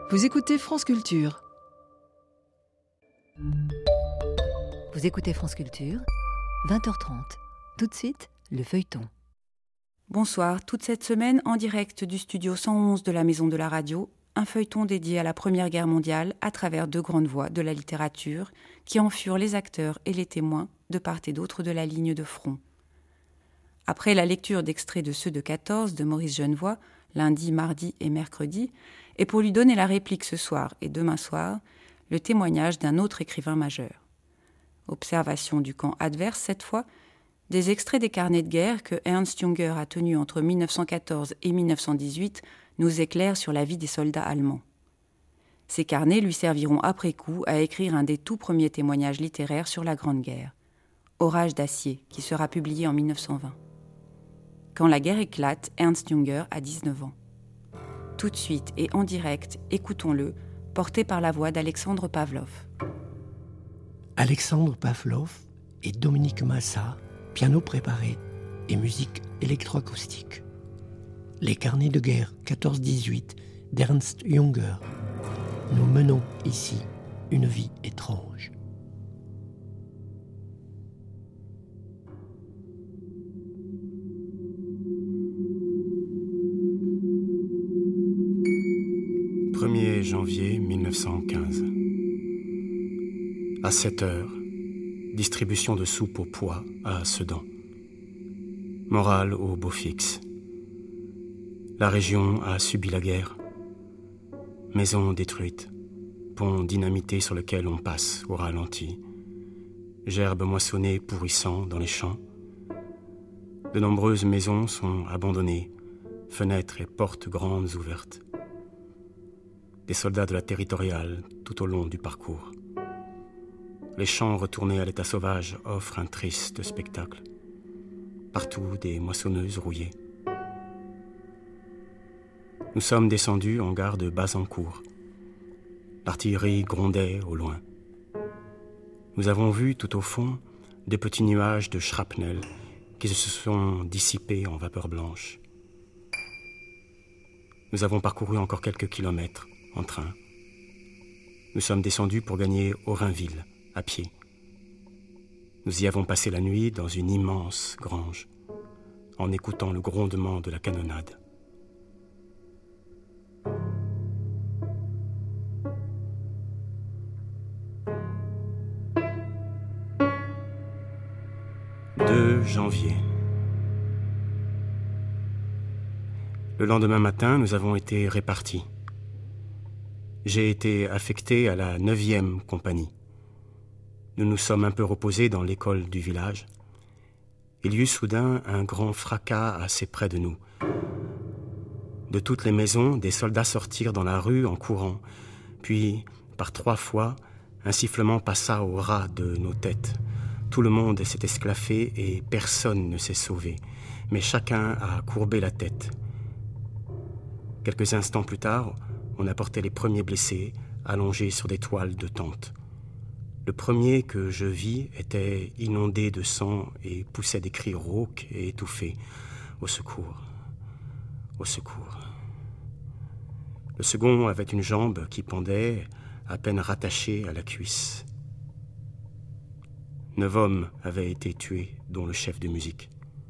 Vous écoutez France Culture. Vous écoutez France Culture, 20h30. Tout de suite, le feuilleton. Bonsoir, toute cette semaine, en direct du studio 111 de la Maison de la Radio, un feuilleton dédié à la Première Guerre mondiale à travers deux grandes voix de la littérature qui en furent les acteurs et les témoins de part et d'autre de la ligne de front. Après la lecture d'extraits de Ceux de 14 de Maurice Genevoix, lundi, mardi et mercredi, et pour lui donner la réplique ce soir et demain soir, le témoignage d'un autre écrivain majeur. Observation du camp adverse cette fois, des extraits des carnets de guerre que Ernst Junger a tenus entre 1914 et 1918 nous éclairent sur la vie des soldats allemands. Ces carnets lui serviront après coup à écrire un des tout premiers témoignages littéraires sur la Grande Guerre, Orage d'acier, qui sera publié en 1920. Quand la guerre éclate, Ernst Junger a 19 ans. Tout de suite et en direct, écoutons-le, porté par la voix d'Alexandre Pavlov. Alexandre Pavlov et Dominique Masса, piano préparé et musique électroacoustique. Les carnets de guerre 14-18 d'Ernst Junger. Nous menons ici une vie étrange. « 1er janvier 1915. À 7 heures, distribution de soupe au pois à Sedan. Morale au beau fixe. La région a subi la guerre. Maisons détruites, pont dynamité sur lequel on passe au ralenti, gerbes moissonnées pourrissant dans les champs. De nombreuses maisons sont abandonnées, fenêtres et portes grandes ouvertes. Des soldats de la territoriale tout au long du parcours. Les champs retournés à l'état sauvage offrent un triste spectacle. Partout des moissonneuses rouillées. Nous sommes descendus en gare de Bazancourt. L'artillerie grondait au loin. Nous avons vu tout au fond des petits nuages de shrapnel qui se sont dissipés en vapeur blanche. Nous avons parcouru encore quelques kilomètres en train. Nous sommes descendus pour gagner Orainville, à pied. Nous y avons passé la nuit dans une immense grange, en écoutant le grondement de la canonnade. « 2 janvier. Le lendemain matin, nous avons été répartis. J'ai été affecté à la 9e compagnie. Nous nous sommes un peu reposés dans l'école du village. Il y eut soudain un grand fracas assez près de nous. De toutes les maisons, des soldats sortirent dans la rue en courant. Puis, par 3 fois, un sifflement passa au ras de nos têtes. Tout le monde s'est esclaffé et personne ne s'est sauvé. Mais chacun a courbé la tête. Quelques instants plus tard, on apportait les premiers blessés, allongés sur des toiles de tente. Le premier que je vis était inondé de sang et poussait des cris rauques et étouffés. « Au secours! Au secours !» Le second avait une jambe qui pendait, à peine rattachée à la cuisse. 9 hommes avaient été tués, dont le chef de musique.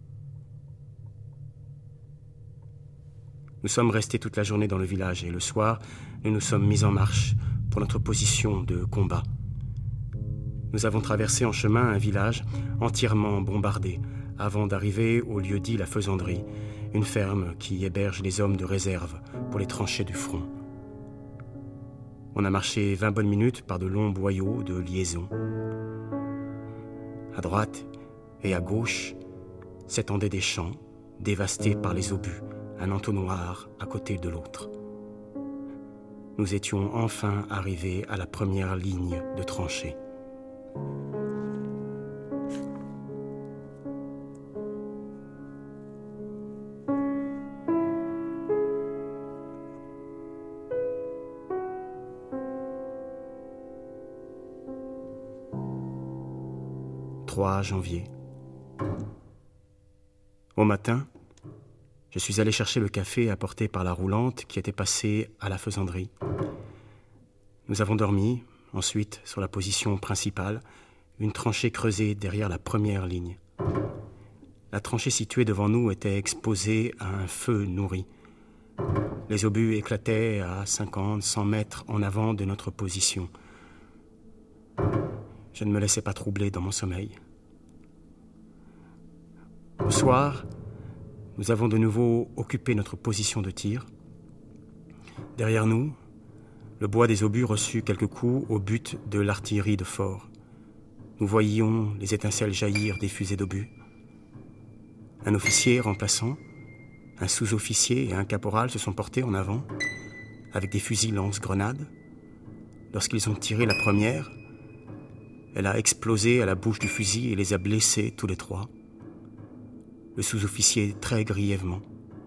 Nous sommes restés toute la journée dans le village et le soir, nous nous sommes mis en marche pour notre position de combat. Nous avons traversé en chemin un village entièrement bombardé avant d'arriver au lieu-dit La Faisanderie, une ferme qui héberge les hommes de réserve pour les tranchées du front. On a marché 20 bonnes minutes par de longs boyaux de liaison. À droite et à gauche s'étendaient des champs dévastés par les obus, un entonnoir à côté de l'autre. Nous étions enfin arrivés à la première ligne de tranchées. « 3 janvier. Au matin, je suis allé chercher le café apporté par la roulante qui était passée à la Faisanderie. Nous avons dormi, ensuite, sur la position principale, une tranchée creusée derrière la première ligne. La tranchée située devant nous était exposée à un feu nourri. Les obus éclataient à 50, 100 mètres en avant de notre position. Je ne me laissais pas troubler dans mon sommeil. Au soir, nous avons de nouveau occupé notre position de tir. Derrière nous, le bois des obus reçut quelques coups au but de l'artillerie de fort. Nous voyions les étincelles jaillir des fusées d'obus. Un officier remplaçant, un sous-officier et un caporal se sont portés en avant avec des fusils lance-grenades. Lorsqu'ils ont tiré la première, elle a explosé à la bouche du fusil et les a blessés tous les trois. Le sous-officier très grièvement.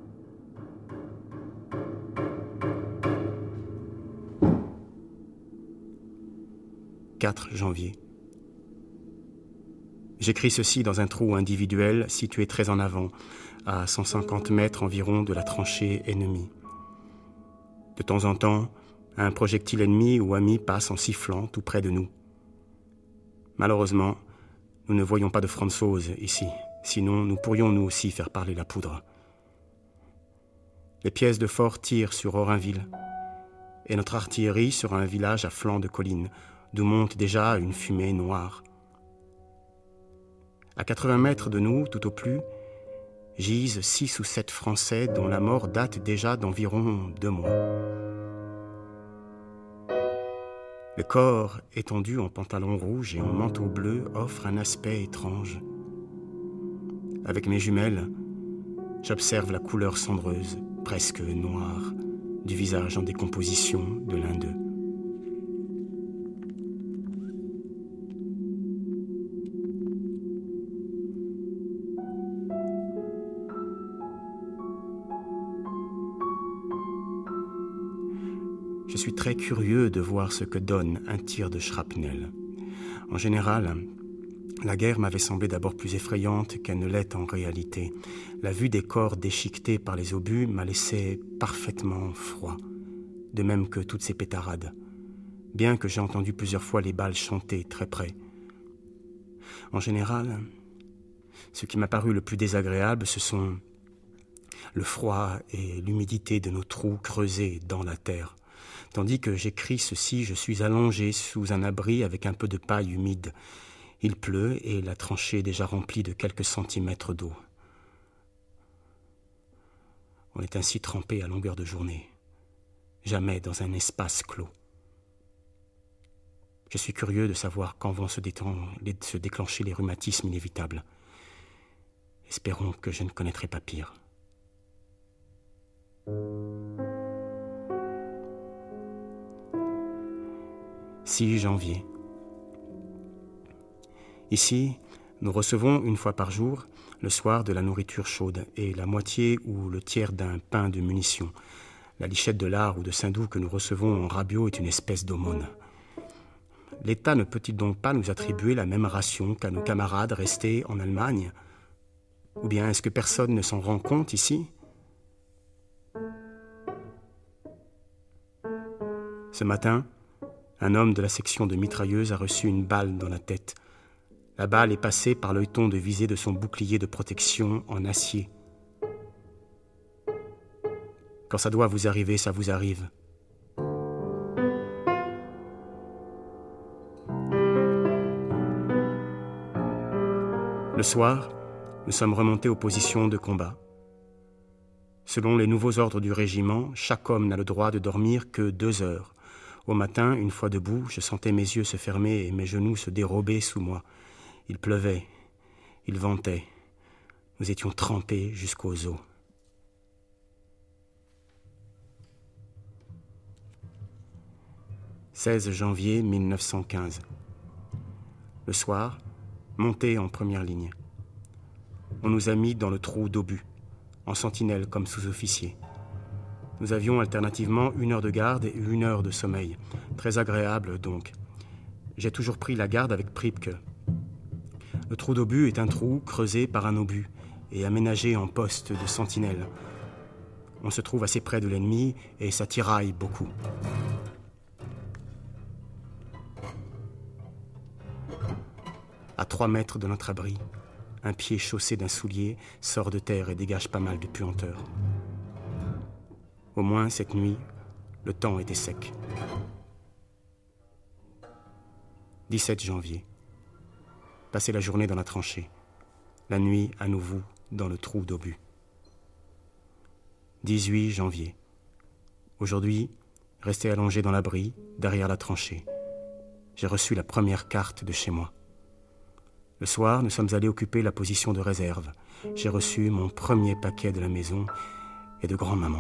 « 4 janvier. J'écris ceci dans un trou individuel situé très en avant, à 150 mètres environ de la tranchée ennemie. De temps en temps, un projectile ennemi ou ami passe en sifflant tout près de nous. Malheureusement, nous ne voyons pas de Françoise ici, sinon nous pourrions nous aussi faire parler la poudre. Les pièces de fort tirent sur Orinville, et notre artillerie sur un village à flanc de colline, d'où monte déjà une fumée noire. À 80 mètres de nous, tout au plus, gisent 6 ou 7 Français dont la mort date déjà d'environ 2 mois. Le corps étendu en pantalon rouge et en manteau bleu offre un aspect étrange. Avec mes jumelles, j'observe la couleur cendreuse, presque noire, du visage en décomposition de l'un d'eux. Je suis très curieux de voir ce que donne un tir de shrapnel. En général, la guerre m'avait semblé d'abord plus effrayante qu'elle ne l'est en réalité. La vue des corps déchiquetés par les obus m'a laissé parfaitement froid, de même que toutes ces pétarades, bien que j'ai entendu plusieurs fois les balles chanter très près. En général, ce qui m'a paru le plus désagréable, ce sont le froid et l'humidité de nos trous creusés dans la terre. Tandis que j'écris ceci, je suis allongé sous un abri avec un peu de paille humide. Il pleut et la tranchée est déjà remplie de quelques centimètres d'eau. On est ainsi trempé à longueur de journée, jamais dans un espace clos. Je suis curieux de savoir quand vont se déclencher les rhumatismes inévitables. Espérons que je ne connaîtrai pas pire. 6 janvier. Ici, nous recevons une fois par jour, le soir, de la nourriture chaude et la moitié ou le tiers d'un pain de munitions. La lichette de lard ou de saindoux que nous recevons en rabiot est une espèce d'aumône. L'État ne peut-il donc pas nous attribuer la même ration qu'à nos camarades restés en Allemagne ? Ou bien est-ce que personne ne s'en rend compte ici ? Ce matin, un homme de la section de mitrailleuses a reçu une balle dans la tête. La balle est passée par l'œilleton de visée de son bouclier de protection en acier. Quand ça doit vous arriver, ça vous arrive. Le soir, nous sommes remontés aux positions de combat. Selon les nouveaux ordres du régiment, chaque homme n'a le droit de dormir que 2 heures. Au matin, une fois debout, je sentais mes yeux se fermer et mes genoux se dérober sous moi. Il pleuvait, il ventait. Nous étions trempés jusqu'aux os. « 16 janvier 1915. Le soir, monté en première ligne. On nous a mis dans le trou d'obus, en sentinelle comme sous-officier. Nous avions alternativement 1 heure de garde et 1 heure de sommeil. Très agréable, donc. J'ai toujours pris la garde avec Pripke. Le trou d'obus est un trou creusé par un obus et aménagé en poste de sentinelle. On se trouve assez près de l'ennemi et ça tiraille beaucoup. À 3 mètres de notre abri, un pied chaussé d'un soulier sort de terre et dégage pas mal de puanteur. Au moins, cette nuit, le temps était sec. 17 janvier. Passer la journée dans la tranchée. La nuit, à nouveau, dans le trou d'obus. 18 janvier. Aujourd'hui, resté allongé dans l'abri, derrière la tranchée. J'ai reçu la première carte de chez moi. Le soir, nous sommes allés occuper la position de réserve. J'ai reçu mon premier paquet de la maison et de grand-maman.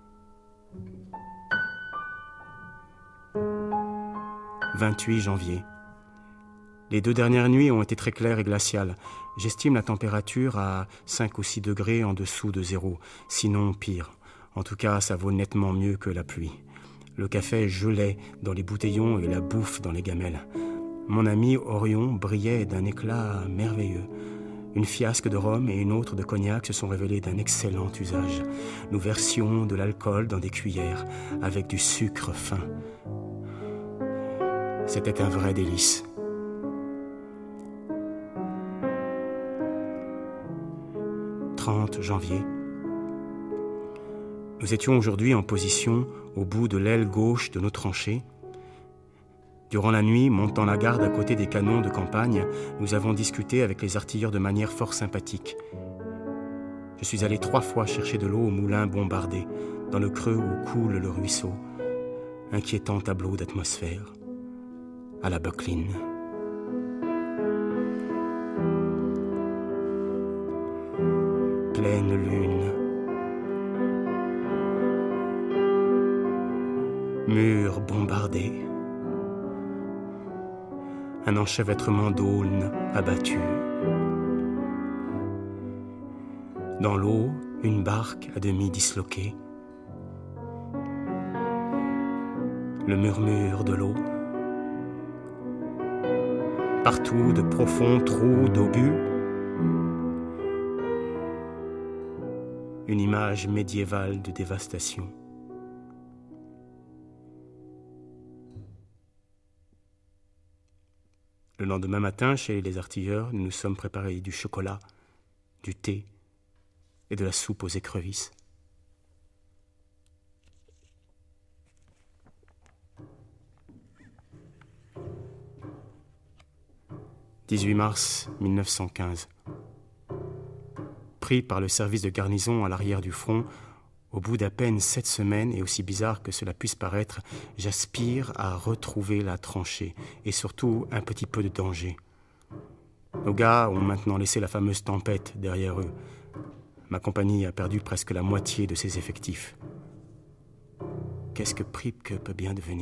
28 janvier. Les 2 dernières nuits ont été très claires et glaciales. J'estime la température à 5 ou 6 degrés en dessous de 0, sinon pire. En tout cas, ça vaut nettement mieux que la pluie. Le café gelait dans les bouteillons et la bouffe dans les gamelles. Mon ami Orion brillait d'un éclat merveilleux. Une fiasque de rhum et une autre de cognac se sont révélées d'un excellent usage. Nous versions de l'alcool dans des cuillères, avec du sucre fin. C'était un vrai délice. « 30 janvier. Nous étions aujourd'hui en position au bout de l'aile gauche de nos tranchées. Durant la nuit, montant la garde à côté des canons de campagne, nous avons discuté avec les artilleurs de manière fort sympathique. Je suis allé 3 fois chercher de l'eau au moulin bombardé, dans le creux où coule le ruisseau. Inquiétant tableau d'atmosphère, à la Bucklin. Pleine lune. Murs bombardés. Un enchevêtrement d'aulnes abattus. Dans l'eau, une barque à demi disloquée. Le murmure de l'eau. Partout de profonds trous d'obus. Une image médiévale de dévastation. Le lendemain matin, chez les artilleurs, nous nous sommes préparés du chocolat, du thé et de la soupe aux écrevisses. « 18 mars 1915. Pris par le service de garnison à l'arrière du front, au bout d'à peine 7 semaines, et aussi bizarre que cela puisse paraître, j'aspire à retrouver la tranchée, et surtout un petit peu de danger. Nos gars ont maintenant laissé la fameuse tempête derrière eux. Ma compagnie a perdu presque la moitié de ses effectifs. Qu'est-ce que Pripke peut bien devenir ?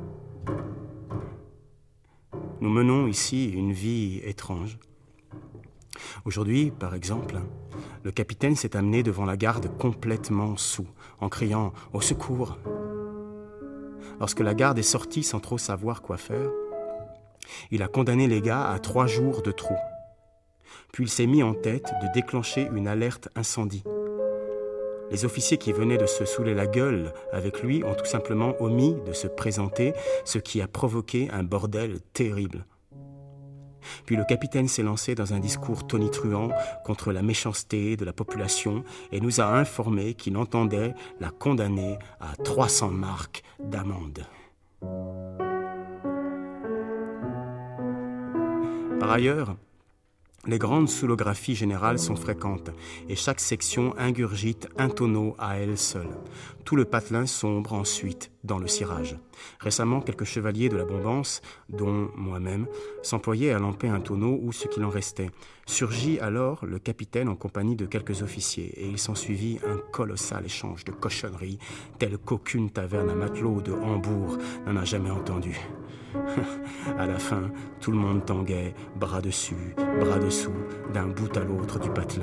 Nous menons ici une vie étrange. Aujourd'hui, par exemple, le capitaine s'est amené devant la garde complètement saoul, en criant « Au secours !» Lorsque la garde est sortie sans trop savoir quoi faire, il a condamné les gars à 3 jours de trou. Puis il s'est mis en tête de déclencher une alerte incendie. Les officiers qui venaient de se saouler la gueule avec lui ont tout simplement omis de se présenter, ce qui a provoqué un bordel terrible. Puis le capitaine s'est lancé dans un discours tonitruant contre la méchanceté de la population et nous a informé qu'il entendait la condamner à 300 marks d'amende. Par ailleurs, les grandes soulographies générales sont fréquentes et chaque section ingurgite un tonneau à elle seule. Tout le patelin sombre ensuite dans le cirage. Récemment, quelques chevaliers de la Bombance, dont moi-même, s'employaient à lamper un tonneau ou ce qu'il en restait. Surgit alors le capitaine en compagnie de quelques officiers et il s'ensuivit un colossal échange de cochonneries tel qu'aucune taverne à matelot de Hambourg n'en a jamais entendu. À la fin, tout le monde tanguait, bras dessus, bras dessous, d'un bout à l'autre du patelin.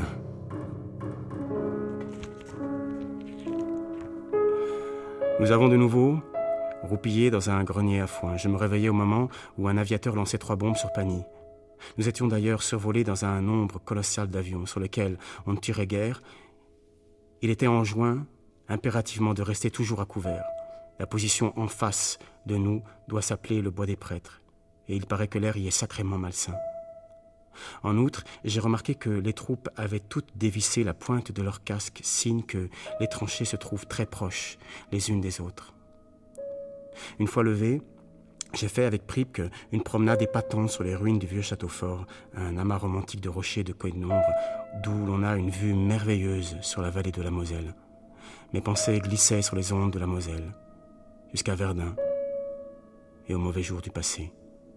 Nous avons de nouveau roupillé dans un grenier à foin. Je me réveillais au moment où un aviateur lançait 3 bombes sur Pagny. Nous étions d'ailleurs survolés dans un nombre colossal d'avions sur lesquels on ne tirait guère. Il était enjoint impérativement de rester toujours à couvert. La position en face de nous doit s'appeler le bois des prêtres, et il paraît que l'air y est sacrément malsain. En outre, j'ai remarqué que les troupes avaient toutes dévissé la pointe de leurs casques, signe que les tranchées se trouvent très proches les unes des autres. Une fois levé, j'ai fait avec Pripke une promenade épatante sur les ruines du vieux château fort, un amas romantique de rochers de quai de nombre, d'où l'on a une vue merveilleuse sur la vallée de la Moselle. Mes pensées glissaient sur les ondes de la Moselle, jusqu'à Verdun et aux mauvais jours du passé.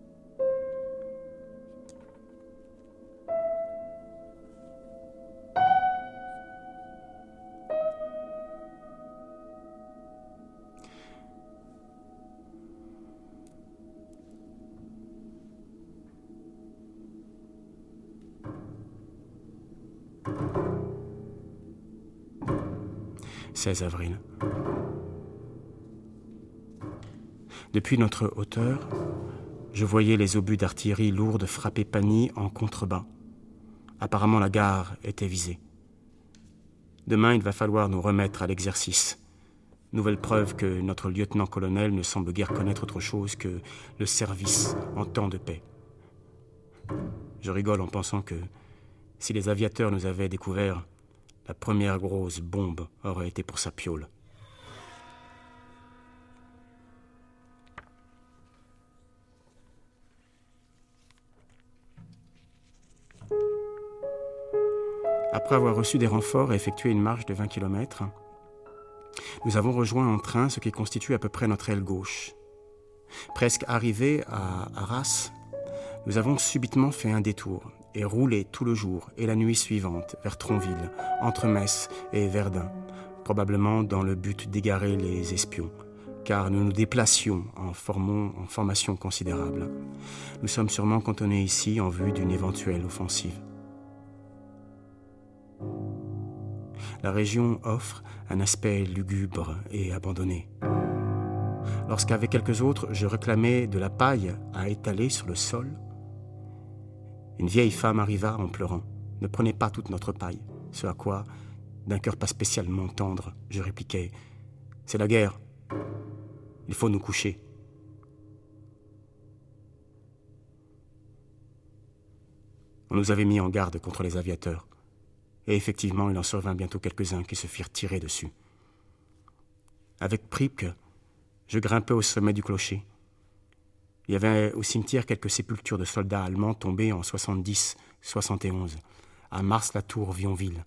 « 16 avril. Depuis notre hauteur, je voyais les obus d'artillerie lourde frapper Pagny en contrebas. Apparemment, la gare était visée. Demain, il va falloir nous remettre à l'exercice. Nouvelle preuve que notre lieutenant-colonel ne semble guère connaître autre chose que le service en temps de paix. Je rigole en pensant que si les aviateurs nous avaient découverts, la première grosse bombe aurait été pour sa piole. Après avoir reçu des renforts et effectué une marche de 20 km, nous avons rejoint en train ce qui constitue à peu près notre aile gauche. Presque arrivés à Arras, nous avons subitement fait un détour et roulé tout le jour et la nuit suivante vers Tronville, entre Metz et Verdun, probablement dans le but d'égarer les espions, car nous nous déplacions en formation considérable. Nous sommes sûrement cantonnés ici en vue d'une éventuelle offensive. La région offre un aspect lugubre et abandonné. Lorsqu'avec quelques autres, je réclamais de la paille à étaler sur le sol, une vieille femme arriva en pleurant. « Ne prenez pas toute notre paille. » Ce à quoi, d'un cœur pas spécialement tendre, je répliquai « C'est la guerre. Il faut nous coucher. » On nous avait mis en garde contre les aviateurs. Et effectivement, il en survint bientôt quelques-uns qui se firent tirer dessus. Avec Pripke, je grimpai au sommet du clocher. Il y avait au cimetière quelques sépultures de soldats allemands tombés en 70-71, à Mars-la-Tour-Vionville.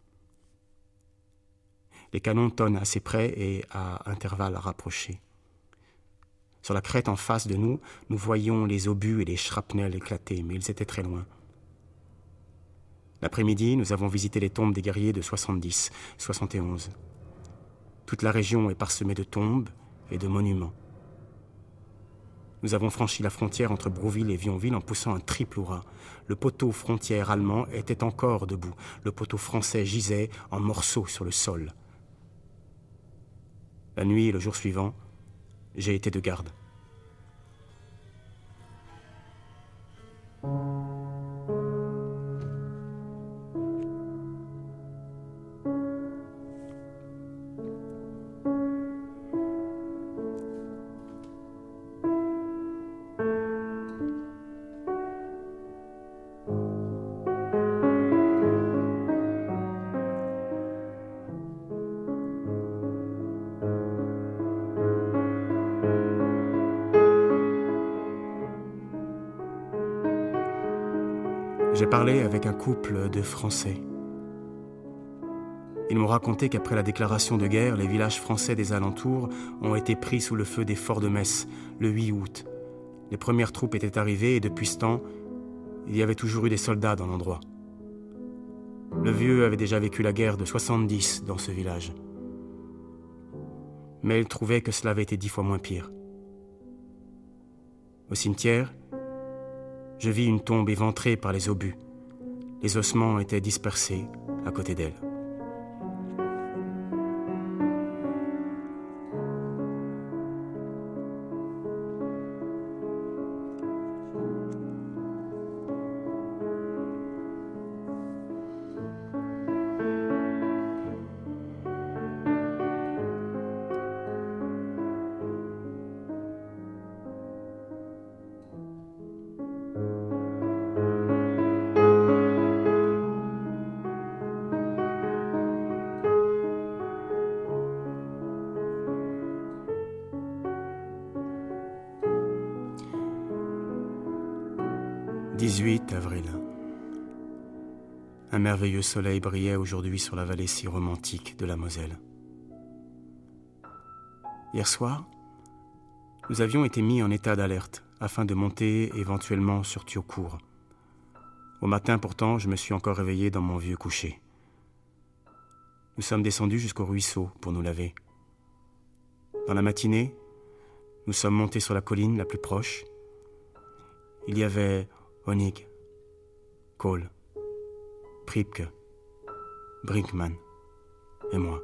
Les canons tonnent assez près et à intervalles rapprochés. Sur la crête en face de nous, nous voyions les obus et les shrapnels éclater, mais ils étaient très loin. L'après-midi, nous avons visité les tombes des guerriers de 70-71. Toute la région est parsemée de tombes et de monuments. Nous avons franchi la frontière entre Brouville et Vionville en poussant un triple hurrah. Le poteau frontière allemand était encore debout. Le poteau français gisait en morceaux sur le sol. La nuit et le jour suivant, j'ai été de garde. J'ai parlé avec un couple de Français. Ils m'ont raconté qu'après la déclaration de guerre, les villages français des alentours ont été pris sous le feu des forts de Metz, le 8 août. Les premières troupes étaient arrivées et depuis ce temps, il y avait toujours eu des soldats dans l'endroit. Le vieux avait déjà vécu la guerre de 70 dans ce village. Mais il trouvait que cela avait été 10 fois moins pire. Au cimetière, je vis une tombe éventrée par les obus. Les ossements étaient dispersés à côté d'elle. 18 avril. Un merveilleux soleil brillait aujourd'hui sur la vallée si romantique de la Moselle. Hier soir, nous avions été mis en état d'alerte afin de monter éventuellement sur Thiaucourt. Au matin pourtant, je me suis encore réveillé dans mon vieux coucher. Nous sommes descendus jusqu'au ruisseau pour nous laver. Dans la matinée, nous sommes montés sur la colline la plus proche. Il y avait Honig, Kohl, Priebke, Brinkmann et moi.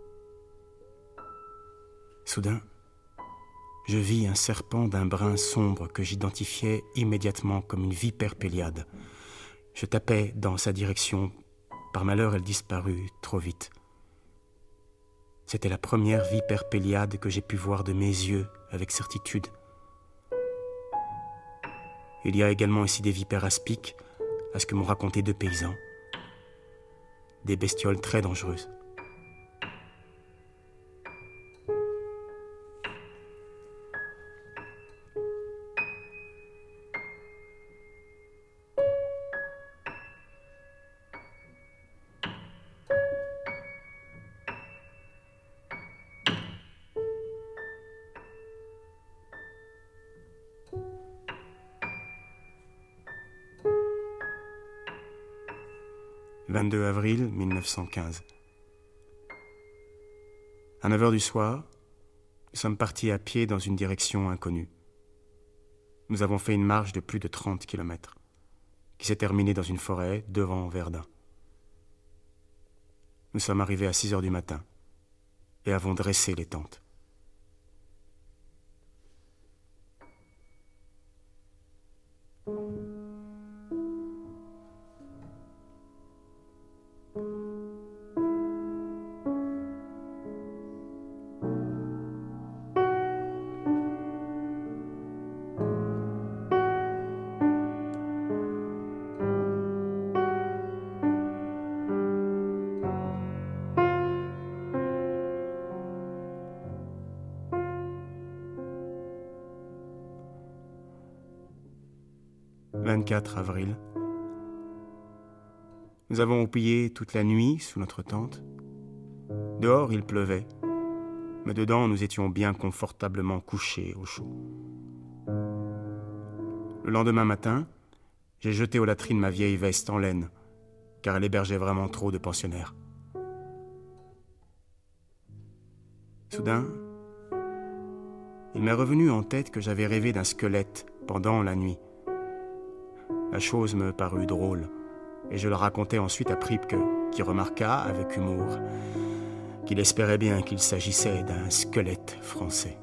Soudain, je vis un serpent d'un brun sombre que j'identifiais immédiatement comme une vipère péliade. Je tapais dans sa direction. Par malheur, elle disparut trop vite. C'était la première vipère péliade que j'ai pu voir de mes yeux avec certitude. Il y a également ici des vipères aspics, à ce que m'ont raconté 2 paysans. Des bestioles très dangereuses. « 22 avril 1915. À 9h du soir, nous sommes partis à pied dans une direction inconnue. Nous avons fait une marche de plus de 30 km, qui s'est terminée dans une forêt devant Verdun. Nous sommes arrivés à 6h du matin et avons dressé les tentes. « 24 avril. Nous avons houppillé toute la nuit sous notre tente. Dehors, il pleuvait, mais dedans, nous étions bien confortablement couchés au chaud. Le lendemain matin, j'ai jeté aux latrines ma vieille veste en laine, car elle hébergeait vraiment trop de pensionnaires. Soudain, il m'est revenu en tête que j'avais rêvé d'un squelette pendant la nuit. La chose me parut drôle, et je le racontai ensuite à Priebke, qui remarqua, avec humour, qu'il espérait bien qu'il s'agissait d'un squelette français.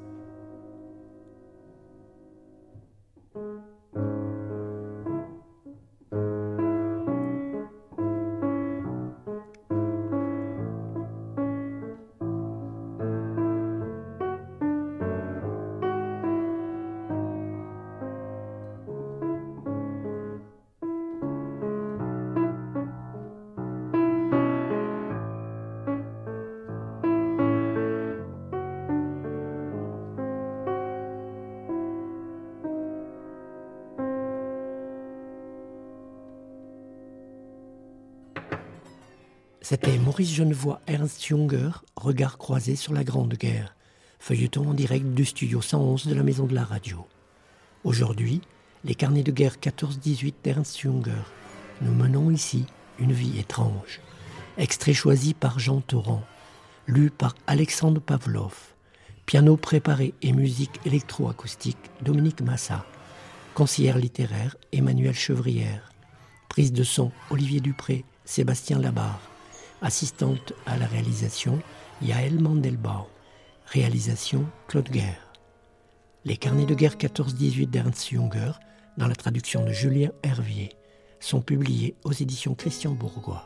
C'était Maurice Genevoix, Ernst Junger, Regard croisé sur la Grande Guerre, feuilleton en direct du studio 111 de la Maison de la Radio. Aujourd'hui, les carnets de guerre 14-18 d'Ernst Junger. Nous menons ici une vie étrange. Extrait choisi par Jean Torrent, lu par Alexandre Pavlov. Piano préparé et musique électroacoustique, Dominique Massa. Conseillère littéraire, Emmanuelle Chevrière. Prise de son, Olivier Dupré, Sébastien Labarre. Assistante à la réalisation, Yaël Mandelbaum. Réalisation, Claude Guerre. Les carnets de guerre 14-18 d'Ernst Junger, dans la traduction de Julien Hervier, sont publiés aux éditions Christian Bourgois.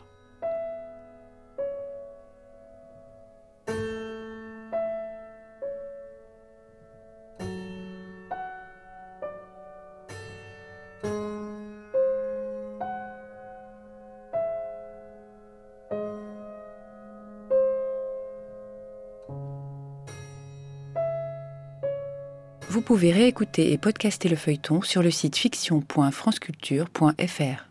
Vous pouvez réécouter et podcaster le feuilleton sur le site fiction.franceculture.fr.